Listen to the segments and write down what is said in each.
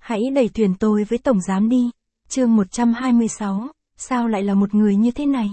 Hãy đẩy thuyền tôi với tổng giám đi. Chương 126, sao lại là một người như thế này?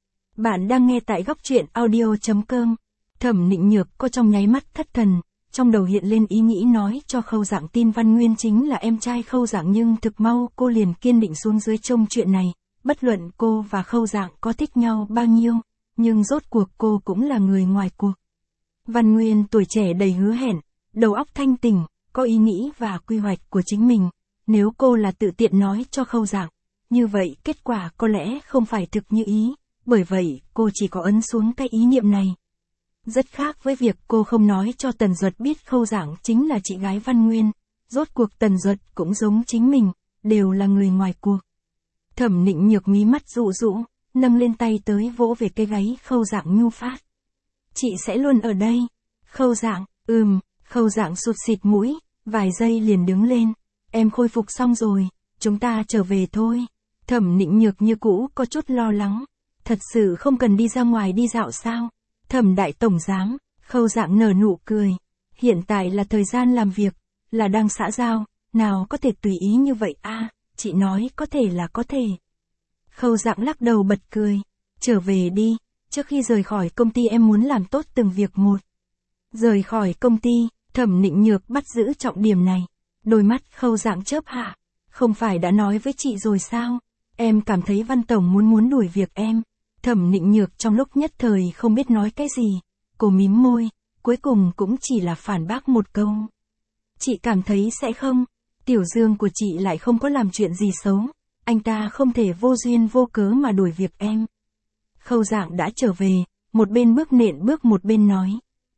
Bạn đang nghe tại góc truyện audio.com. Thẩm Nịnh Nhược có trong nháy mắt thất thần, trong đầu hiện lên ý nghĩ nói cho Khâu Dạng tin Văn Nguyên chính là em trai Khâu Dạng, nhưng thực mau cô liền kiên định xuống dưới trông chuyện này. Bất luận cô và Khâu Dạng có thích nhau bao nhiêu, nhưng rốt cuộc cô cũng là người ngoài cuộc. Văn Nguyên tuổi trẻ đầy hứa hẹn, đầu óc thanh tỉnh, có ý nghĩ và quy hoạch của chính mình. Nếu cô là tự tiện nói cho Khâu Dạng, như vậy kết quả có lẽ không phải thực như ý, bởi vậy cô chỉ có ấn xuống cái ý niệm này. Rất khác với việc cô không nói cho Tần Duật biết Khâu Dạng chính là chị gái Văn Nguyên, rốt cuộc Tần Duật cũng giống chính mình, đều là người ngoài cuộc. Thẩm Nịnh Nhược mí mắt dụ dụ, nâng lên tay tới vỗ về cái gáy Khâu Dạng nhu phát. Chị sẽ luôn ở đây. Khâu Dạng, Khâu Dạng sụt xịt mũi, vài giây liền đứng lên. Em khôi phục xong rồi, chúng ta trở về thôi. Thẩm Nịnh Nhược như cũ có chút lo lắng. Thật sự không cần đi ra ngoài đi dạo sao? Thẩm đại tổng giám, Khâu Dạng nở nụ cười. Hiện tại là thời gian làm việc, là đang xã giao, nào có thể tùy ý như vậy a? Chị nói có thể là có thể. Khâu Dạng lắc đầu bật cười. Trở về đi, trước khi rời khỏi công ty em muốn làm tốt từng việc một. Rời khỏi công ty, Thẩm Nịnh Nhược bắt giữ trọng điểm này. Đôi mắt Khâu Dạng chớp hạ. Không phải đã nói với chị rồi sao? Em cảm thấy Văn tổng muốn đuổi việc em. Thẩm Nịnh Nhược trong lúc nhất thời không biết nói cái gì. Cô mím môi, cuối cùng cũng chỉ là phản bác một câu. Chị cảm thấy sẽ không. Tiểu Dương của chị lại không có làm chuyện gì xấu. Anh ta không thể vô duyên vô cớ mà đuổi việc em. Khâu Dạng đã trở về, một bên bước nện bước một bên nói.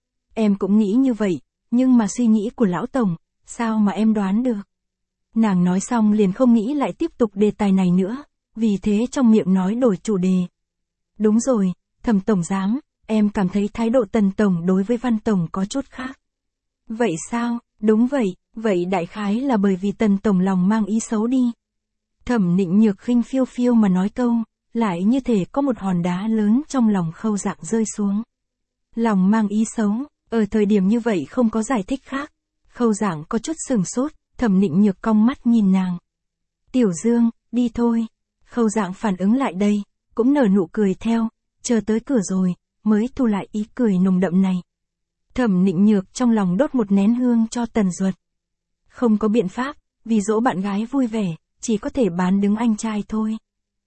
Em cũng nghĩ như vậy, nhưng mà suy nghĩ của lão tổng, sao mà em đoán được? Nàng nói xong liền không nghĩ lại tiếp tục đề tài này nữa, vì thế trong miệng nói đổi chủ đề. Đúng rồi, Thẩm tổng giám, em cảm thấy thái độ Tần tổng đối với Văn tổng có chút khác. Vậy sao? Đúng vậy, vậy đại khái là bởi vì Tần tổng lòng mang ý xấu đi. Thẩm Nịnh Nhược khinh phiêu phiêu mà nói câu, lại như thể có một hòn đá lớn trong lòng Khâu Dạng rơi xuống. Lòng mang ý xấu, ở thời điểm như vậy không có giải thích khác. Khâu Dạng có chút sừng sốt, Thẩm Nịnh Nhược cong mắt nhìn nàng. Tiểu Dương, đi thôi. Khâu Dạng phản ứng lại đây, cũng nở nụ cười theo, chờ tới cửa rồi, mới thu lại ý cười nồng đậm này. Thẩm Nịnh Nhược trong lòng đốt một nén hương cho Tần Duật. Không có biện pháp, vì dỗ bạn gái vui vẻ, chỉ có thể bán đứng anh trai thôi.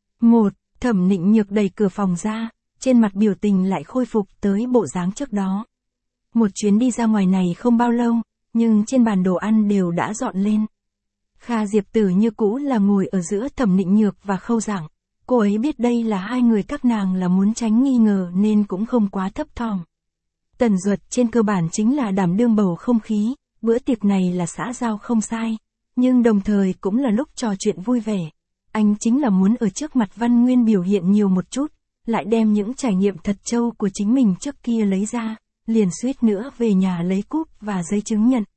Thẩm Nịnh Nhược đẩy cửa phòng ra, trên mặt biểu tình lại khôi phục tới bộ dáng trước đó. Một chuyến đi ra ngoài này không bao lâu, nhưng trên bàn đồ ăn đều đã dọn lên. Kha Diệp Tử như cũ là ngồi ở giữa Thẩm Nịnh Nhược và Khâu Dạng. Cô ấy biết đây là hai người các nàng là muốn tránh nghi ngờ nên cũng không quá thấp thỏm. Tần Duật trên cơ bản chính là đảm đương bầu không khí, bữa tiệc này là xã giao không sai, nhưng đồng thời cũng là lúc trò chuyện vui vẻ. Anh chính là muốn ở trước mặt Văn Nguyên biểu hiện nhiều một chút, lại đem những trải nghiệm thật trâu của chính mình trước kia lấy ra, liền suýt nữa về nhà lấy cúp và giấy chứng nhận.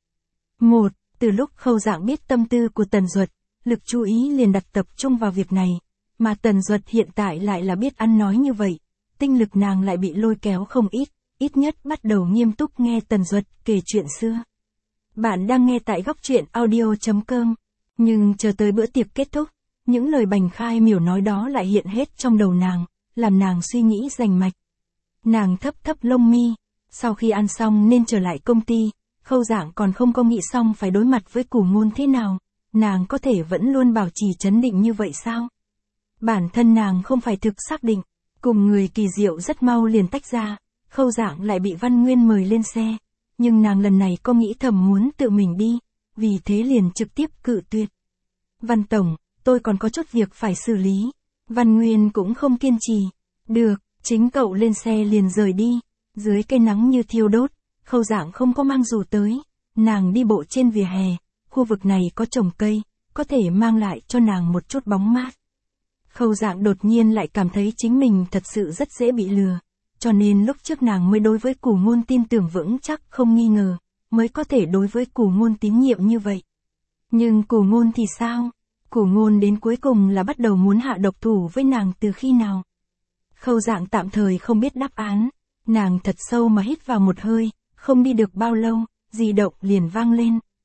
Từ lúc Khâu Dạng biết tâm tư của Tần Duật, lực chú ý liền đặt tập trung vào việc này, mà Tần Duật hiện tại lại là biết ăn nói như vậy, tinh lực nàng lại bị lôi kéo không ít nhất bắt đầu nghiêm túc nghe Tần Duật kể chuyện xưa. Bạn đang nghe tại góc truyện audio.com, nhưng chờ tới bữa tiệc kết thúc, những lời bành khai miểu nói đó lại hiện hết trong đầu nàng, làm nàng suy nghĩ rành mạch. Nàng thấp lông mi, sau khi ăn xong nên trở lại công ty, Khâu Dạng còn không có nghĩ xong phải đối mặt với Cửu Ngôn thế nào, nàng có thể vẫn luôn bảo trì trấn định như vậy sao? Bản thân nàng không phải thực xác định, cùng người kỳ diệu rất mau liền tách ra, Khâu Dạng lại bị Văn Nguyên mời lên xe, nhưng nàng lần này có nghĩ thầm muốn tự mình đi, vì thế liền trực tiếp cự tuyệt. Văn tổng, tôi còn có chút việc phải xử lý. Văn Nguyên cũng không kiên trì. Được, chính cậu lên xe liền rời đi. Dưới cây nắng như thiêu đốt, Khâu Dạng không có mang dù tới. Nàng đi bộ trên vỉa hè, khu vực này có trồng cây, có thể mang lại cho nàng một chút bóng mát. Khâu Dạng đột nhiên lại cảm thấy chính mình thật sự rất dễ bị lừa, cho nên lúc trước nàng mới đối với Cửu Ngôn tin tưởng vững chắc không nghi ngờ, mới có thể đối với Cửu Ngôn tín nhiệm như vậy. Nhưng Cửu Ngôn thì sao? Cửu Ngôn đến cuối cùng là bắt đầu muốn hạ độc thủ với nàng từ khi nào? Khâu Dạng tạm thời không biết đáp án, nàng thật sâu mà hít vào một hơi, không đi được bao lâu, di động liền vang lên.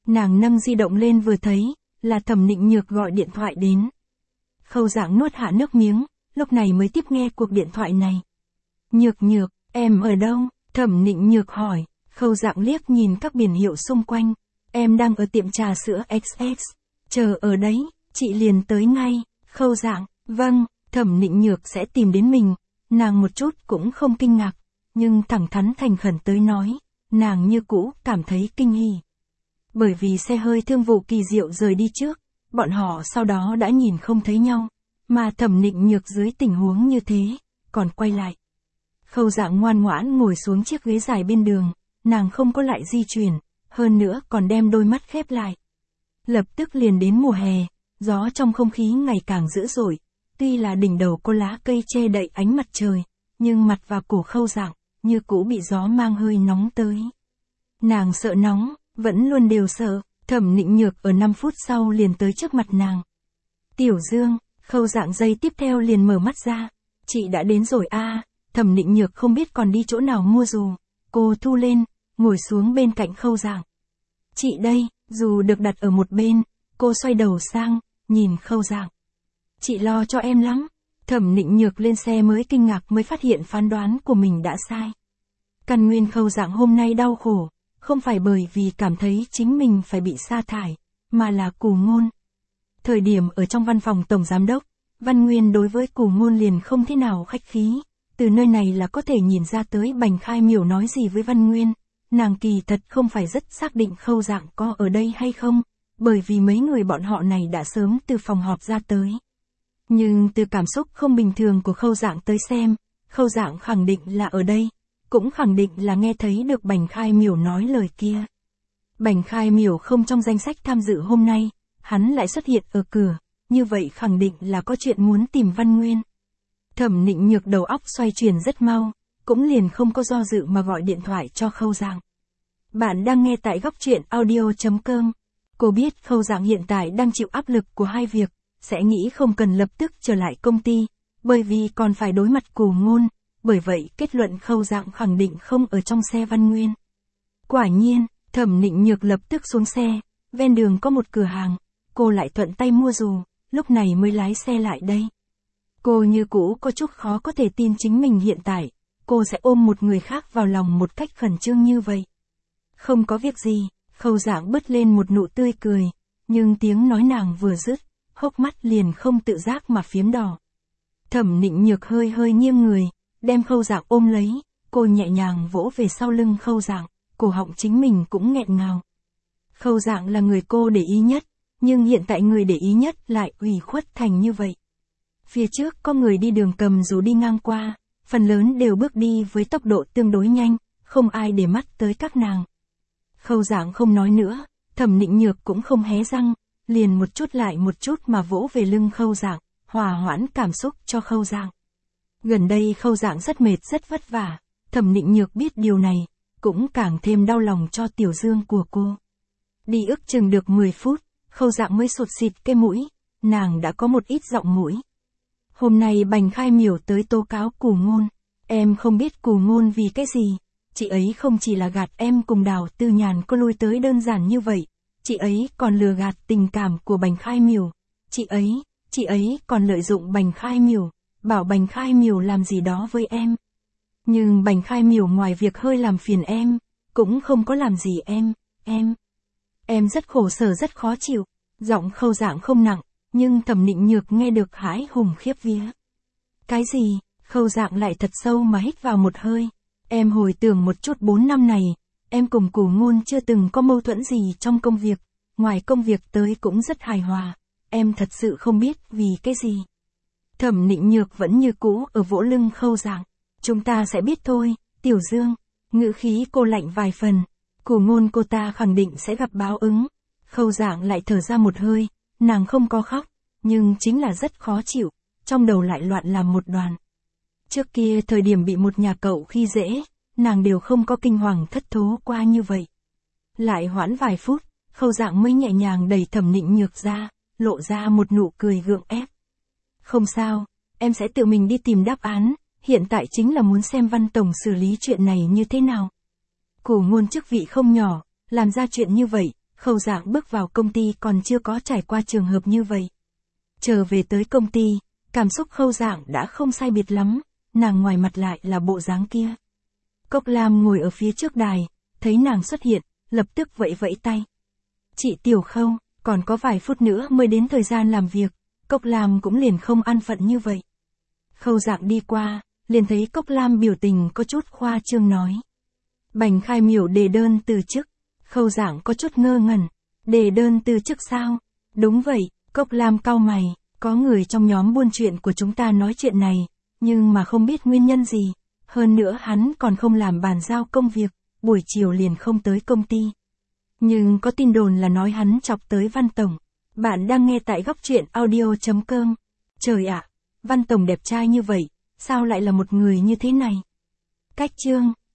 Nàng nâng di động lên vừa thấy, là Thẩm Nịnh Nhược gọi điện thoại đến. Khâu Dạng nuốt hạ nước miếng, lúc này mới tiếp nghe cuộc điện thoại này. Nhược Nhược, em ở đâu? Thẩm Nịnh Nhược hỏi. Khâu Dạng liếc nhìn các biển hiệu xung quanh. Em đang ở tiệm trà sữa XX. Chờ ở đấy, chị liền tới ngay. Khâu Dạng, vâng, Thẩm Nịnh Nhược sẽ tìm đến mình. Nàng một chút cũng không kinh ngạc, nhưng thẳng thắn thành khẩn tới nói, nàng như cũ cảm thấy kinh hỉ. Bởi vì xe hơi thương vụ Kỳ Diệu rời đi trước, bọn họ sau đó đã nhìn không thấy nhau, mà Thẩm Nịnh Nhược dưới tình huống như thế, còn quay lại. Khâu Dạng ngoan ngoãn ngồi xuống chiếc ghế dài bên đường, nàng không có lại di chuyển, hơn nữa còn đem đôi mắt khép lại. Lập tức liền đến mùa hè, gió trong không khí ngày càng dữ dội, tuy là đỉnh đầu có lá cây che đậy ánh mặt trời, nhưng mặt và cổ Khâu Dạng, như cũ bị gió mang hơi nóng tới. Nàng sợ nóng, vẫn luôn đều sợ. Thẩm Nịnh Nhược ở 5 phút sau liền tới trước mặt nàng. Tiểu Dương, Khâu Dạng giây tiếp theo liền mở mắt ra. Chị đã đến rồi a. Thẩm Nịnh Nhược không biết còn đi chỗ nào mua dù. Cô thu lên, ngồi xuống bên cạnh Khâu Dạng. Chị đây, dù được đặt ở một bên, cô xoay đầu sang, nhìn Khâu Dạng. Chị lo cho em lắm. Thẩm Nịnh Nhược lên xe mới kinh ngạc mới phát hiện phán đoán của mình đã sai. Căn nguyên Khâu Dạng hôm nay đau khổ, không phải bởi vì cảm thấy chính mình phải bị sa thải, mà là Cù Ngôn. Thời điểm ở trong văn phòng tổng giám đốc, Văn Nguyên đối với Cù Ngôn liền không thế nào khách khí, từ nơi này là có thể nhìn ra tới Bành Khai Miểu nói gì với Văn Nguyên, nàng kỳ thật không phải rất xác định Khâu Dạng có ở đây hay không, bởi vì mấy người bọn họ này đã sớm từ phòng họp ra tới. Nhưng từ cảm xúc không bình thường của Khâu Dạng tới xem, Khâu Dạng khẳng định là ở đây. Cũng khẳng định là nghe thấy được Bành Khai Miểu nói lời kia. Bành Khai Miểu không trong danh sách tham dự hôm nay, hắn lại xuất hiện ở cửa, như vậy khẳng định là có chuyện muốn tìm Văn Nguyên. Thẩm Nịnh Nhược đầu óc xoay chuyển rất mau, cũng liền không có do dự mà gọi điện thoại cho Khâu Dạng. Bạn đang nghe tại góc truyện audio.com. Cô biết Khâu Dạng hiện tại đang chịu áp lực của hai việc, sẽ nghĩ không cần lập tức trở lại công ty, bởi vì còn phải đối mặt Cù Ngôn. Bởi vậy kết luận Khâu Dạng khẳng định không ở trong xe Văn Nguyên. Quả nhiên, Thẩm Nịnh Nhược lập tức xuống xe, ven đường có một cửa hàng, cô lại thuận tay mua dù, lúc này mới lái xe lại đây. Cô như cũ có chút khó có thể tin chính mình hiện tại, cô sẽ ôm một người khác vào lòng một cách khẩn trương như vậy. Không có việc gì, Khâu Dạng bứt lên một nụ tươi cười, nhưng tiếng nói nàng vừa dứt, hốc mắt liền không tự giác mà phiếm đỏ. Thẩm Nịnh Nhược hơi hơi nghiêng người, đem Khâu Dạng ôm lấy, cô nhẹ nhàng vỗ về sau lưng Khâu Dạng, cổ họng chính mình cũng nghẹn ngào. Khâu Dạng là người cô để ý nhất, nhưng hiện tại người để ý nhất lại ủy khuất thành như vậy. Phía trước có người đi đường cầm dù đi ngang qua, phần lớn đều bước đi với tốc độ tương đối nhanh, không ai để mắt tới các nàng. Khâu Dạng không nói nữa, Thẩm Nịnh Nhược cũng không hé răng, liền một chút lại một chút mà vỗ về lưng Khâu Dạng, hòa hoãn cảm xúc cho Khâu Dạng. Gần đây Khâu Dạng rất mệt rất vất vả, Thẩm Nịnh Nhược biết điều này, cũng càng thêm đau lòng cho Tiểu Dương của cô. Đi ước chừng được 10 phút, Khâu Dạng mới sụt xịt cái mũi, nàng đã có một ít giọng mũi. Hôm nay Bành Khai Miểu tới tố cáo Cù Ngôn, em không biết Cù Ngôn vì cái gì, chị ấy không chỉ là gạt em cùng Đào Tư Nhàn có lui tới đơn giản như vậy, chị ấy còn lừa gạt tình cảm của Bành Khai Miểu, chị ấy còn lợi dụng Bành Khai Miểu, bảo Bành Khai Miểu làm gì đó với em. Nhưng Bành Khai Miểu ngoài việc hơi làm phiền em, cũng không có làm gì em rất khổ sở rất khó chịu, giọng Khâu Dạng không nặng, nhưng Thẩm Nịnh Nhược nghe được hãi hùng khiếp vía. Cái gì? Khâu Dạng lại thật sâu mà hít vào một hơi, em hồi tưởng một chút 4 năm này, em cùng Cù Ngôn chưa từng có mâu thuẫn gì trong công việc, ngoài công việc tới cũng rất hài hòa, em thật sự không biết vì cái gì. Thẩm Nịnh Nhược vẫn như cũ ở vỗ lưng Khâu Dạng. Chúng ta sẽ biết thôi, Tiểu Dương. Ngữ khí cô lạnh vài phần. Cù Ngôn cô ta khẳng định sẽ gặp báo ứng. Khâu Dạng lại thở ra một hơi, nàng không có khóc, nhưng chính là rất khó chịu, trong đầu lại loạn làm một đoàn. Trước kia thời điểm bị một nhà cậu khi dễ, nàng đều không có kinh hoàng thất thố qua như vậy. Lại hoãn vài phút, Khâu Dạng mới nhẹ nhàng đẩy Thẩm Nịnh Nhược ra, lộ ra một nụ cười gượng ép. Không sao, em sẽ tự mình đi tìm đáp án, hiện tại chính là muốn xem Văn Tổng xử lý chuyện này như thế nào. Cù Ngôn chức vị không nhỏ, làm ra chuyện như vậy, Khâu Dạng bước vào công ty còn chưa có trải qua trường hợp như vậy. Trở về tới công ty, cảm xúc Khâu Dạng đã không sai biệt lắm, nàng ngoài mặt lại là bộ dáng kia. Cốc Lam ngồi ở phía trước đài, thấy nàng xuất hiện, lập tức vẫy vẫy tay. Chị Tiểu Khâu, còn có vài phút nữa mới đến thời gian làm việc, Cốc Lam cũng liền không an phận như vậy. Khâu Dạng đi qua, liền thấy Cốc Lam biểu tình có chút khoa trương nói. Bành Khai Miểu đề đơn từ chức. Khâu Dạng có chút ngơ ngẩn. Đề đơn từ chức sao? Đúng vậy, Cốc Lam cau mày, có người trong nhóm buôn chuyện của chúng ta nói chuyện này, nhưng mà không biết nguyên nhân gì. Hơn nữa hắn còn không làm bàn giao công việc, buổi chiều liền không tới công ty. Nhưng có tin đồn là nói hắn chọc tới Văn Tổng. Bạn đang nghe tại góc truyện audio.com. Trời ạ, Văn Tổng đẹp trai như vậy, sao lại là một người như thế này? Cách chương.